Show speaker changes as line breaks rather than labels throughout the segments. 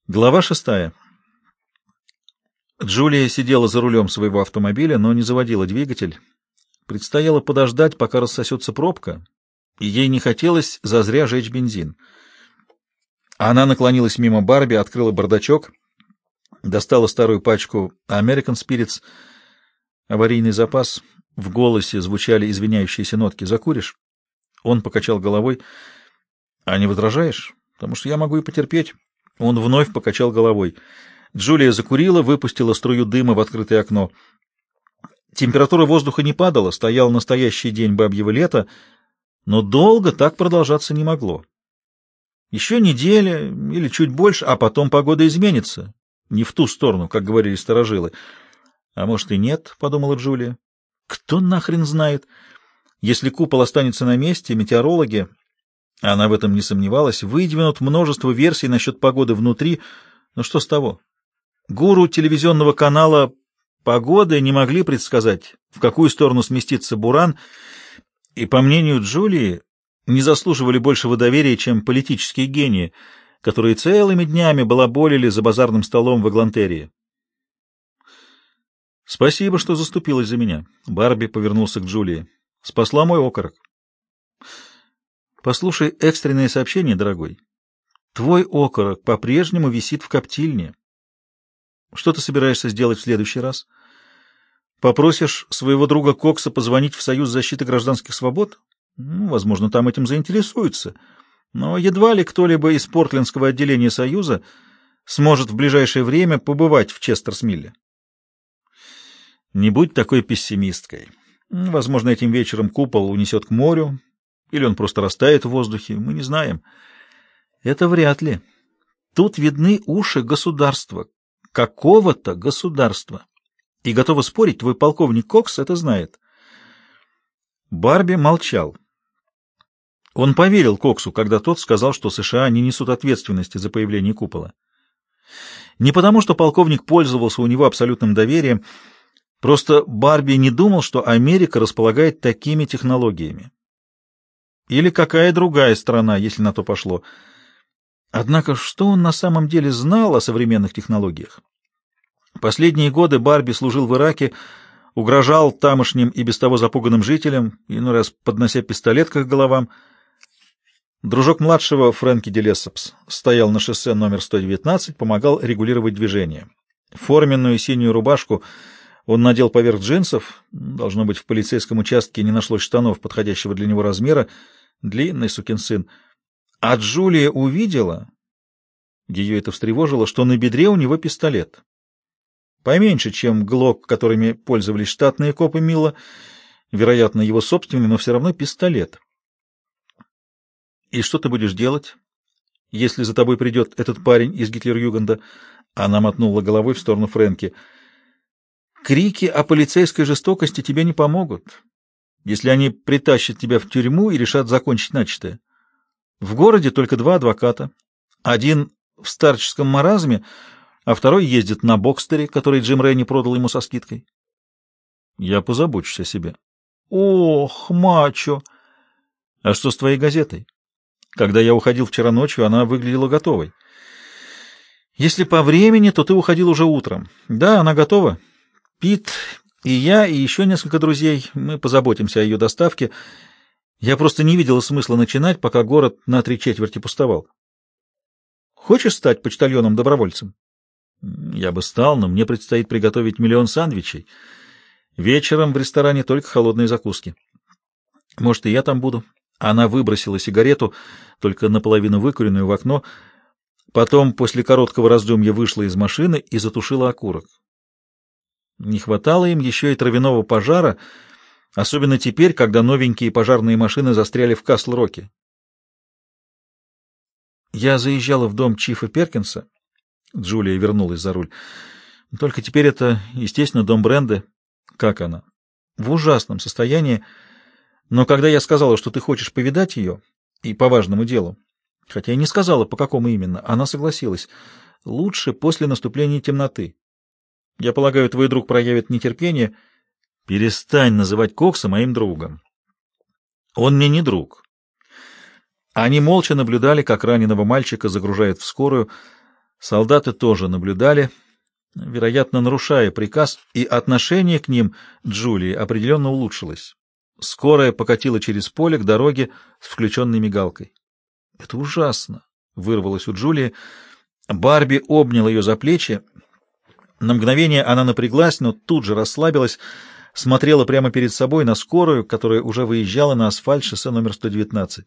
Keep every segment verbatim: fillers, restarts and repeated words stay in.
Глава шестая. Джулия сидела за рулем своего автомобиля, но не заводила двигатель. Предстояло подождать, пока рассосется пробка, и ей не хотелось зазря жечь бензин. Она наклонилась мимо Барби, открыла бардачок, достала старую пачку American Spirits, аварийный запас. В голосе звучали извиняющиеся нотки. «Закуришь?» Он покачал головой. «А не возражаешь? Потому что я могу и потерпеть». Он вновь покачал головой. Джулия закурила, выпустила струю дыма в открытое окно. Температура воздуха не падала, стоял настоящий день бабьего лета, но долго так продолжаться не могло. Еще неделя или чуть больше, а потом погода изменится. Не в ту сторону, как говорили старожилы. А может и нет, — подумала Джулия. Кто нахрен знает? Если купол останется на месте, метеорологи, она в этом не сомневалась, выдвинут множество версий насчет погоды внутри. Но что с того? Гуру телевизионного канала «Погоды» не могли предсказать, в какую сторону сместится буран, и, по мнению Джулии, не заслуживали большего доверия, чем политические гении, которые целыми днями балаболили за базарным столом в Эглантерии. «Спасибо, что заступилась за меня», — Барби повернулся к Джулии. «Спасла мой окорок». «Послушай экстренное сообщение, дорогой. Твой окорок по-прежнему висит в коптильне. Что ты собираешься сделать в следующий раз? Попросишь своего друга Кокса позвонить в Союз защиты гражданских свобод? Ну, возможно, там этим заинтересуются. Но едва ли кто-либо из портлендского отделения Союза сможет в ближайшее время побывать в Честерсмилле. Не будь такой пессимисткой. Возможно, этим вечером купол унесет к морю, или он просто растает в воздухе, мы не знаем. Это вряд ли. Тут видны уши государства, какого-то государства. И готова спорить, твой полковник Кокс это знает. Барби молчал. Он поверил Коксу, когда тот сказал, что США не несут ответственности за появление купола. Не потому, что полковник пользовался у него абсолютным доверием, просто Барби не думал, что Америка располагает такими технологиями. Или какая другая страна, если на то пошло. Однако, что он на самом деле знал о современных технологиях? Последние годы Барби служил в Ираке, угрожал тамошним и без того запуганным жителям, иной раз поднося пистолет к их головам. Дружок младшего, Фрэнки Делессопс, стоял на шоссе номер сто девятнадцать, помогал регулировать движение. Форменную синюю рубашку он надел поверх джинсов, должно быть, в полицейском участке не нашлось штанов подходящего для него размера, длинный сукин сын. А Джулия увидела, ее это встревожило, что на бедре у него пистолет. Поменьше, чем глок, которыми пользовались штатные копы Милла, вероятно, его собственный, но все равно пистолет. «И что ты будешь делать, если за тобой придет этот парень из Гитлер-Югенда?» Она мотнула головой в сторону Фрэнки. «Крики о полицейской жестокости тебе не помогут, если они притащат тебя в тюрьму и решат закончить начатое. В городе только два адвоката. Один в старческом маразме, а второй ездит на бокстере, который Джим Ренни продал ему со скидкой. Я позабочусь о себе». «Ох, мачо! А что с твоей газетой? Когда я уходил вчера ночью, она выглядела готовой. Если по времени, то ты уходил уже утром. Да, она готова. Пит и я, и еще несколько друзей, мы позаботимся о ее доставке. Я просто не видела смысла начинать, пока город на три четверти пустовал. Хочешь стать почтальоном-добровольцем? Я бы стал, но мне предстоит приготовить миллион сэндвичей. Вечером в ресторане только холодные закуски. Может, и я там буду. Она выбросила сигарету, только наполовину выкуренную, в окно. Потом, после короткого раздумья, вышла из машины и затушила окурок. Не хватало им еще и травяного пожара, особенно теперь, когда новенькие пожарные машины застряли в Касл-Роке. Я заезжала в дом Чифа Перкинса. Джулия вернулась за руль. Только теперь это, естественно, дом Бренды. Как она? В ужасном состоянии. Но когда я сказала, что ты хочешь повидать ее, и по важному делу, хотя и не сказала, по какому именно, она согласилась. Лучше после наступления темноты. Я полагаю, твой друг проявит нетерпение. Перестань называть Кокса моим другом. Он мне не друг. Они молча наблюдали, как раненого мальчика загружают в скорую. Солдаты тоже наблюдали, вероятно, нарушая приказ, и отношение к ним Джулии определенно улучшилось. Скорая покатила через поле к дороге с включенной мигалкой. «Это ужасно!» — вырвалось у Джулии. Барби обнял ее за плечи. На мгновение она напряглась, но тут же расслабилась, смотрела прямо перед собой на скорую, которая уже выезжала на асфальт шоссе номер сто девятнадцать.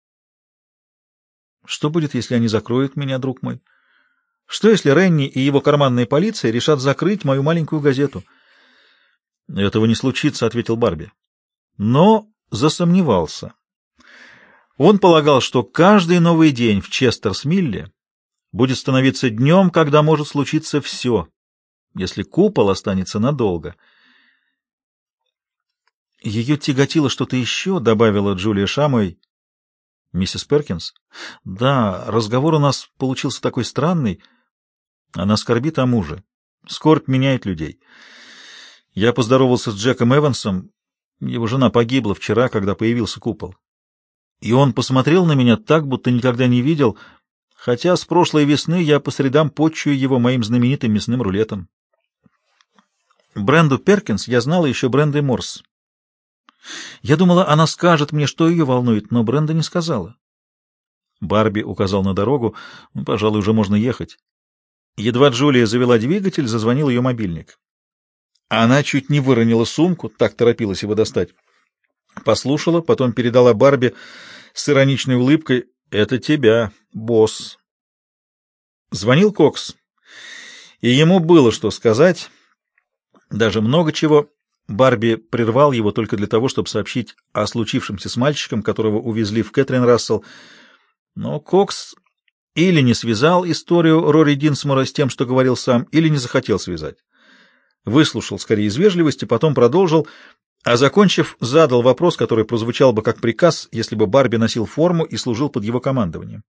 «Что будет, если они закроют меня, друг мой? Что, если Ренни и его карманная полиция решат закрыть мою маленькую газету?» «Этого не случится», — ответил Барби. Но засомневался. Он полагал, что каждый новый день в Честерс-Милле будет становиться днем, когда может случиться все, если купол останется надолго. «Ее тяготило что-то еще», — добавила Джулия Шамой. «Миссис Перкинс?» «Да, разговор у нас получился такой странный. Она скорбит о муже. Скорбь меняет людей. Я поздоровался с Джеком Эвансом. Его жена погибла вчера, когда появился купол. И он посмотрел на меня так, будто никогда не видел, хотя с прошлой весны я по средам почую его моим знаменитым мясным рулетом. Бренду Перкинс я знала еще Брендой Морс. Я думала, она скажет мне, что ее волнует, но Бренда не сказала». Барби указал на дорогу. «Ну, пожалуй, уже можно ехать». Едва Джулия завела двигатель, зазвонил ее мобильник. Она чуть не выронила сумку, так торопилась его достать. Послушала, потом передала Барби с ироничной улыбкой: «Это тебя, босс». Звонил Кокс, и ему было что сказать, даже много чего. Барби прервал его только для того, чтобы сообщить о случившемся с мальчиком, которого увезли в Кэтрин Рассел. Но Кокс или не связал историю Рори Динсмора с тем, что говорил сам, или не захотел связать. Выслушал скорее из вежливости, потом продолжил, а, закончив, задал вопрос, который прозвучал бы как приказ, если бы Барби носил форму и служил под его командованием.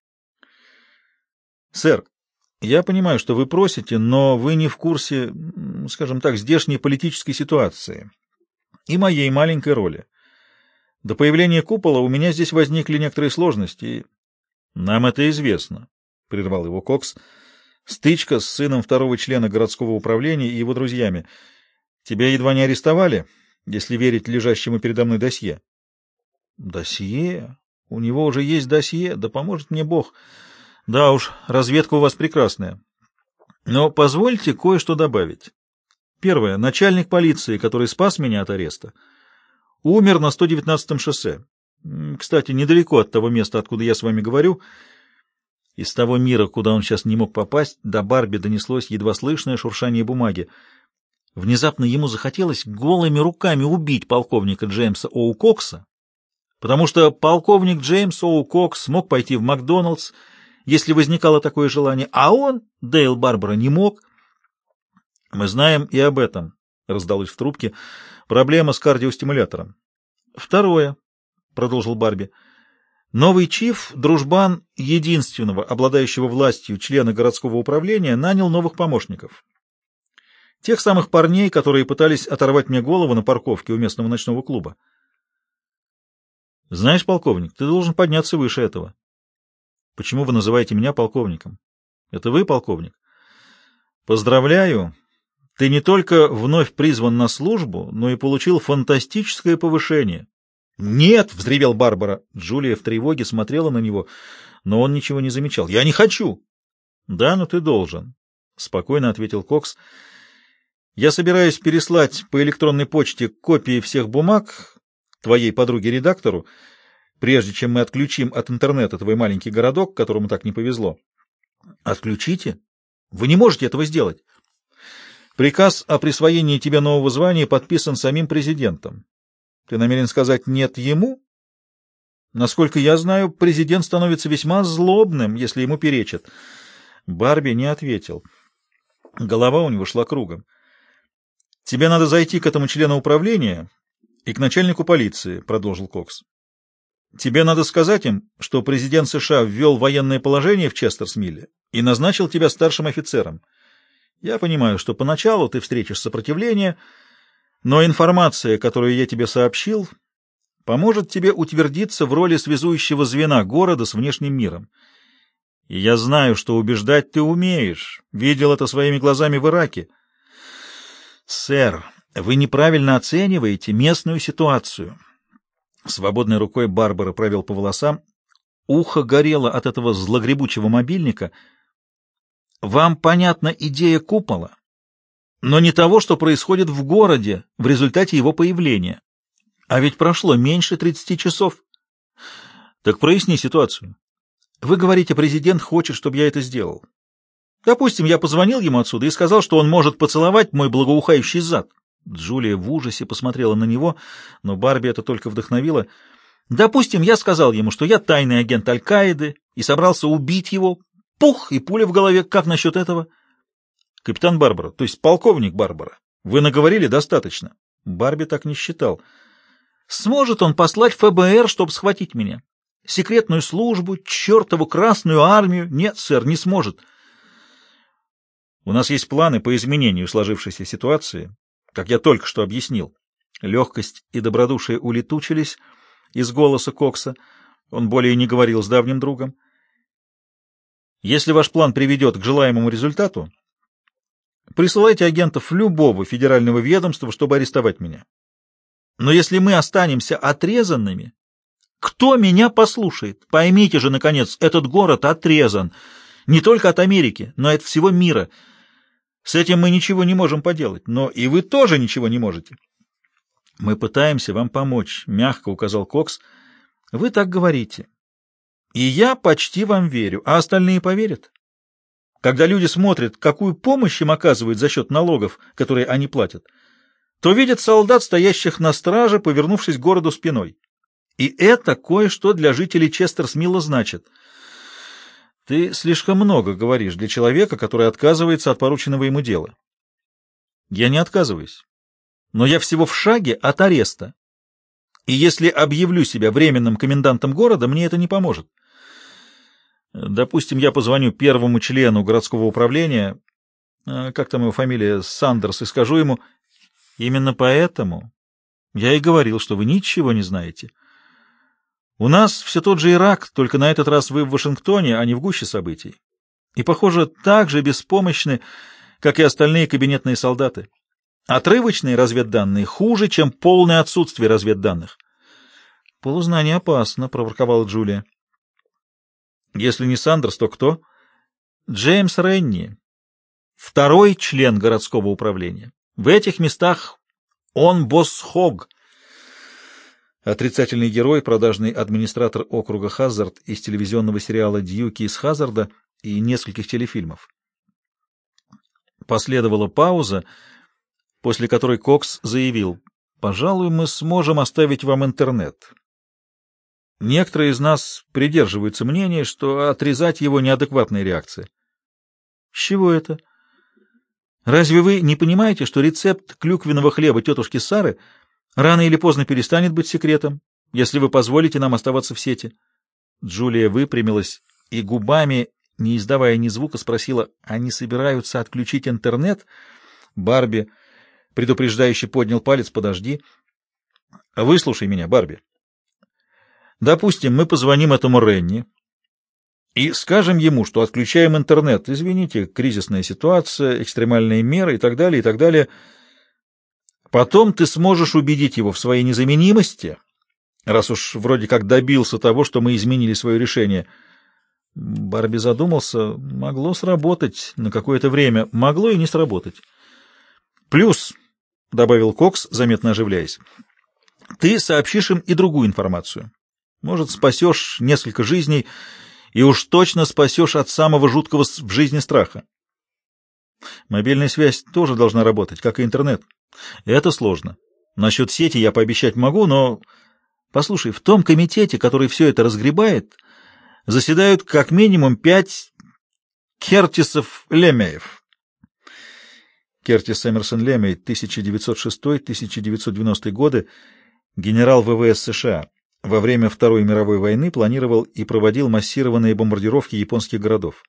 «Сэр, я понимаю, что вы просите, но вы не в курсе, скажем так, здешней политической ситуации и моей маленькой роли. До появления купола у меня здесь возникли некоторые сложности, и нам это известно», — прервал его Кокс. «Стычка с сыном второго члена городского управления и его друзьями. Тебя едва не арестовали, если верить лежащему передо мной досье». «Досье? У него уже есть досье? Да поможет мне Бог. Да уж, разведка у вас прекрасная. Но позвольте кое-что добавить. Первое. Начальник полиции, который спас меня от ареста, умер на сто девятнадцатом шоссе. Кстати, недалеко от того места, откуда я с вами говорю. Из того мира, куда он сейчас не мог попасть, до Барби донеслось едва слышное шуршание бумаги. Внезапно ему захотелось голыми руками убить полковника Джеймса Оу Кокса, потому что полковник Джеймс Оу Кокс мог пойти в Макдоналдс, если возникало такое желание, а он, Дейл Барбара, не мог. «Мы знаем и об этом», — раздалось в трубке, — «проблема с кардиостимулятором». «Второе», — продолжил Барби, — «новый чиф, дружбан единственного, обладающего властью члена городского управления, нанял новых помощников. Тех самых парней, которые пытались оторвать мне голову на парковке у местного ночного клуба. Знаешь, полковник, ты должен подняться выше этого». «Почему вы называете меня полковником? Это вы, полковник?» «Поздравляю. Ты не только вновь призван на службу, но и получил фантастическое повышение». «Нет!» — взревел Барбара. Джулия в тревоге смотрела на него, но он ничего не замечал. «Я не хочу!» «Да, но ты должен», — спокойно ответил Кокс. «Я собираюсь переслать по электронной почте копии всех бумаг твоей подруге-редактору, прежде чем мы отключим от интернета твой маленький городок, которому так не повезло». «Отключите? Вы не можете этого сделать. Приказ о присвоении тебе нового звания подписан самим президентом. Ты намерен сказать «нет» ему? Насколько я знаю, президент становится весьма злобным, если ему перечат». Барби не ответил. Голова у него шла кругом. «Тебе надо зайти к этому члену управления и к начальнику полиции», — продолжил Кокс. «Тебе надо сказать им, что президент США ввел военное положение в Честерс-Милле и назначил тебя старшим офицером. Я понимаю, что поначалу ты встретишь сопротивление, но информация, которую я тебе сообщил, поможет тебе утвердиться в роли связующего звена города с внешним миром. И я знаю, что убеждать ты умеешь. Видел это своими глазами в Ираке. Сэр, вы неправильно оцениваете местную ситуацию. Свободной рукой Барбара провел по волосам. Ухо горело от этого злогребучего мобильника. Вам понятна идея купола, но не того, что происходит в городе в результате его появления. А ведь прошло меньше тридцати часов. Так проясни ситуацию. Вы говорите, президент хочет, чтобы я это сделал. Допустим, я позвонил ему отсюда и сказал, что он может поцеловать мой благоухающий зад. Джулия в ужасе посмотрела на него, но Барби это только вдохновило. Допустим, я сказал ему, что я тайный агент Аль-Каиды и собрался убить его. Пух, и пуля в голове. Как насчет этого? Капитан Барбара, то есть полковник Барбара, вы наговорили достаточно. Барби так не считал. Сможет он послать ФБР, чтобы схватить меня? Секретную службу, чертову Красную армию? Нет, сэр, не сможет. У нас есть планы по изменению сложившейся ситуации, как я только что объяснил. Легкость и добродушие улетучились из голоса Кокса. Он более не говорил с давним другом. Если ваш план приведет к желаемому результату, присылайте агентов любого федерального ведомства, чтобы арестовать меня. Но если мы останемся отрезанными, кто меня послушает? Поймите же, наконец, этот город отрезан не только от Америки, но и от всего мира. С этим мы ничего не можем поделать, но и вы тоже ничего не можете. Мы пытаемся вам помочь, мягко указал Кокс. Вы так говорите. И я почти вам верю, а остальные поверят. Когда люди смотрят, какую помощь им оказывают за счет налогов, которые они платят, то видят солдат, стоящих на страже, повернувшись к городу спиной. И это кое-что для жителей Честерсмилла значит. Ты слишком много говоришь для человека, который отказывается от порученного ему дела. Я не отказываюсь, но я всего в шаге от ареста. И если объявлю себя временным комендантом города, мне это не поможет. Допустим, я позвоню первому члену городского управления, как там его фамилия, Сандерс, и скажу ему: именно поэтому я и говорил, что вы ничего не знаете. У нас все тот же Ирак, только на этот раз вы в Вашингтоне, а не в гуще событий. И, похоже, так же беспомощны, как и остальные кабинетные солдаты. Отрывочные разведданные хуже, чем полное отсутствие разведданных. Полузнание опасно, проворковала Джулия. Если не Сандерс, то кто? Джеймс Ренни, второй член городского управления. В этих местах он босс Хог. Отрицательный герой, продажный администратор округа Хаззард из телевизионного сериала «Дьюки из Хаззарда» и нескольких телефильмов. Последовала пауза, после которой Кокс заявил: «Пожалуй, мы сможем оставить вам интернет. Некоторые из нас придерживаются мнения, что отрезать его — неадекватная реакция». «С чего это? Разве вы не понимаете, что рецепт клюквенного хлеба тетушки Сары рано или поздно перестанет быть секретом, если вы позволите нам оставаться в сети?» Джулия выпрямилась и губами, не издавая ни звука, спросила: «Они собираются отключить интернет?» Барби предупреждающе поднял палец: «Подожди. Выслушай меня, Барби. Допустим, мы позвоним этому Ренни и скажем ему, что отключаем интернет. Извините, кризисная ситуация, экстремальные меры и так далее, и так далее. Потом ты сможешь убедить его в своей незаменимости, раз уж вроде как добился того, что мы изменили свое решение». Барби задумался. Могло сработать на какое-то время, могло и не сработать. «Плюс», — добавил Кокс, заметно оживляясь, — «ты сообщишь им и другую информацию. Может, спасешь несколько жизней и уж точно спасешь от самого жуткого в жизни страха. Мобильная связь тоже должна работать, как и интернет. Это сложно. Насчет сети я пообещать могу, но... Послушай, в том комитете, который все это разгребает, заседают как минимум пять Кертисов-Лемеев». Кертис Эмерсон Лемей, тысяча девятьсот шестой — тысяча девятьсот девяностый годы, генерал ВВС США. Во время Второй мировой войны планировал и проводил массированные бомбардировки японских городов.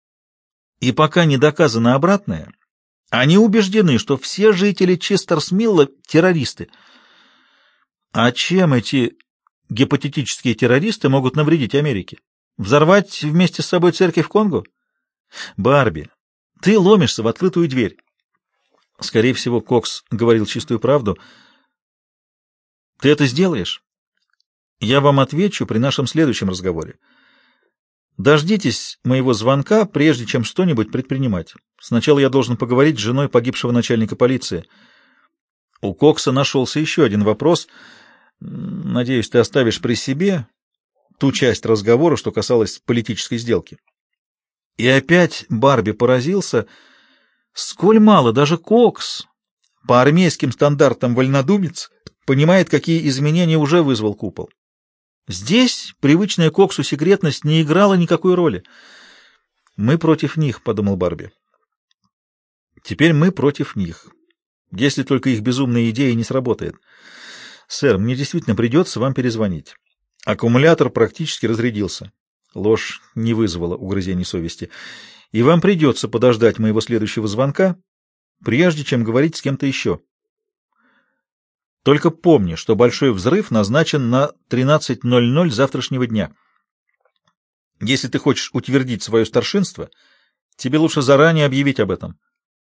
И пока не доказано обратное, они убеждены, что все жители Честерсмилла — террористы. А чем эти гипотетические террористы могут навредить Америке? Взорвать вместе с собой церковь в Конго? Барби, ты ломишься в открытую дверь. Скорее всего, Кокс говорил чистую правду. Ты это сделаешь? Я вам отвечу при нашем следующем разговоре. Дождитесь моего звонка, прежде чем что-нибудь предпринимать. Сначала я должен поговорить с женой погибшего начальника полиции. У Кокса нашелся еще один вопрос. Надеюсь, ты оставишь при себе ту часть разговора, что касалась политической сделки. И опять Барби поразился, сколь мало даже Кокс, по армейским стандартам вольнодумец, понимает, какие изменения уже вызвал купол. Здесь привычная Коксу секретность не играла никакой роли. «Мы против них», — подумал Барби. «Теперь мы против них, если только их безумная идея не сработает. Сэр, мне действительно придется вам перезвонить. Аккумулятор практически разрядился». Ложь не вызвала угрызений совести. «И вам придется подождать моего следующего звонка, прежде чем говорить с кем-то еще. Только помни, что большой взрыв назначен на тринадцать ноль ноль завтрашнего дня. Если ты хочешь утвердить свое старшинство, тебе лучше заранее объявить об этом».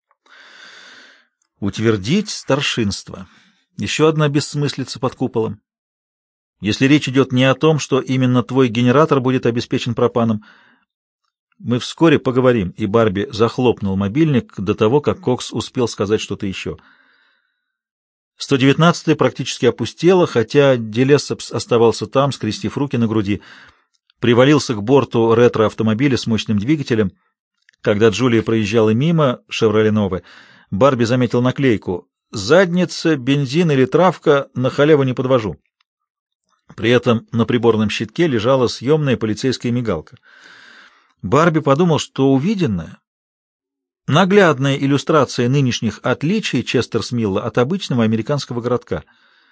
Утвердить старшинство. Еще одна бессмыслица под куполом. Если речь идет не о том, что именно твой генератор будет обеспечен пропаном. Мы вскоре поговорим, и Барби захлопнул мобильник до того, как Кокс успел сказать что-то еще. сто девятнадцатая практически опустела, хотя Делессепс оставался там, скрестив руки на груди, привалился к борту ретро-автомобиля с мощным двигателем. Когда Джулия проезжала мимо «Шевроле Нове», Барби заметил наклейку «Задница, бензин или травка, на халяву не подвожу». При этом на приборном щитке лежала съемная полицейская мигалка. Барби подумал, что увиденное — наглядная иллюстрация нынешних отличий Честерсмилла от обычного американского городка.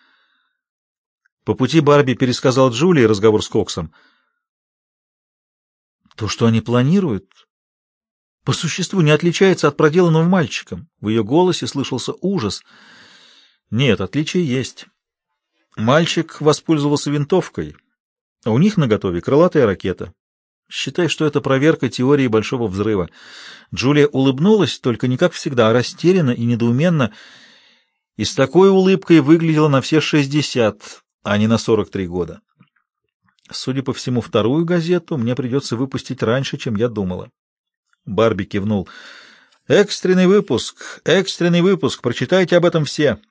По пути Барби пересказал Джулии разговор с Коксом. То, что они планируют, по существу не отличается от проделанного мальчиком. В ее голосе слышался ужас. Нет, отличия есть. Мальчик воспользовался винтовкой, а у них наготове крылатая ракета. Считай, что это проверка теории большого взрыва. Джулия улыбнулась, только не как всегда, а растерянно и недоуменно, и с такой улыбкой выглядела на все шестьдесят, а не на сорок три года. Судя по всему, вторую газету мне придется выпустить раньше, чем я думала. Барби кивнул. «Экстренный выпуск, экстренный выпуск, прочитайте об этом все».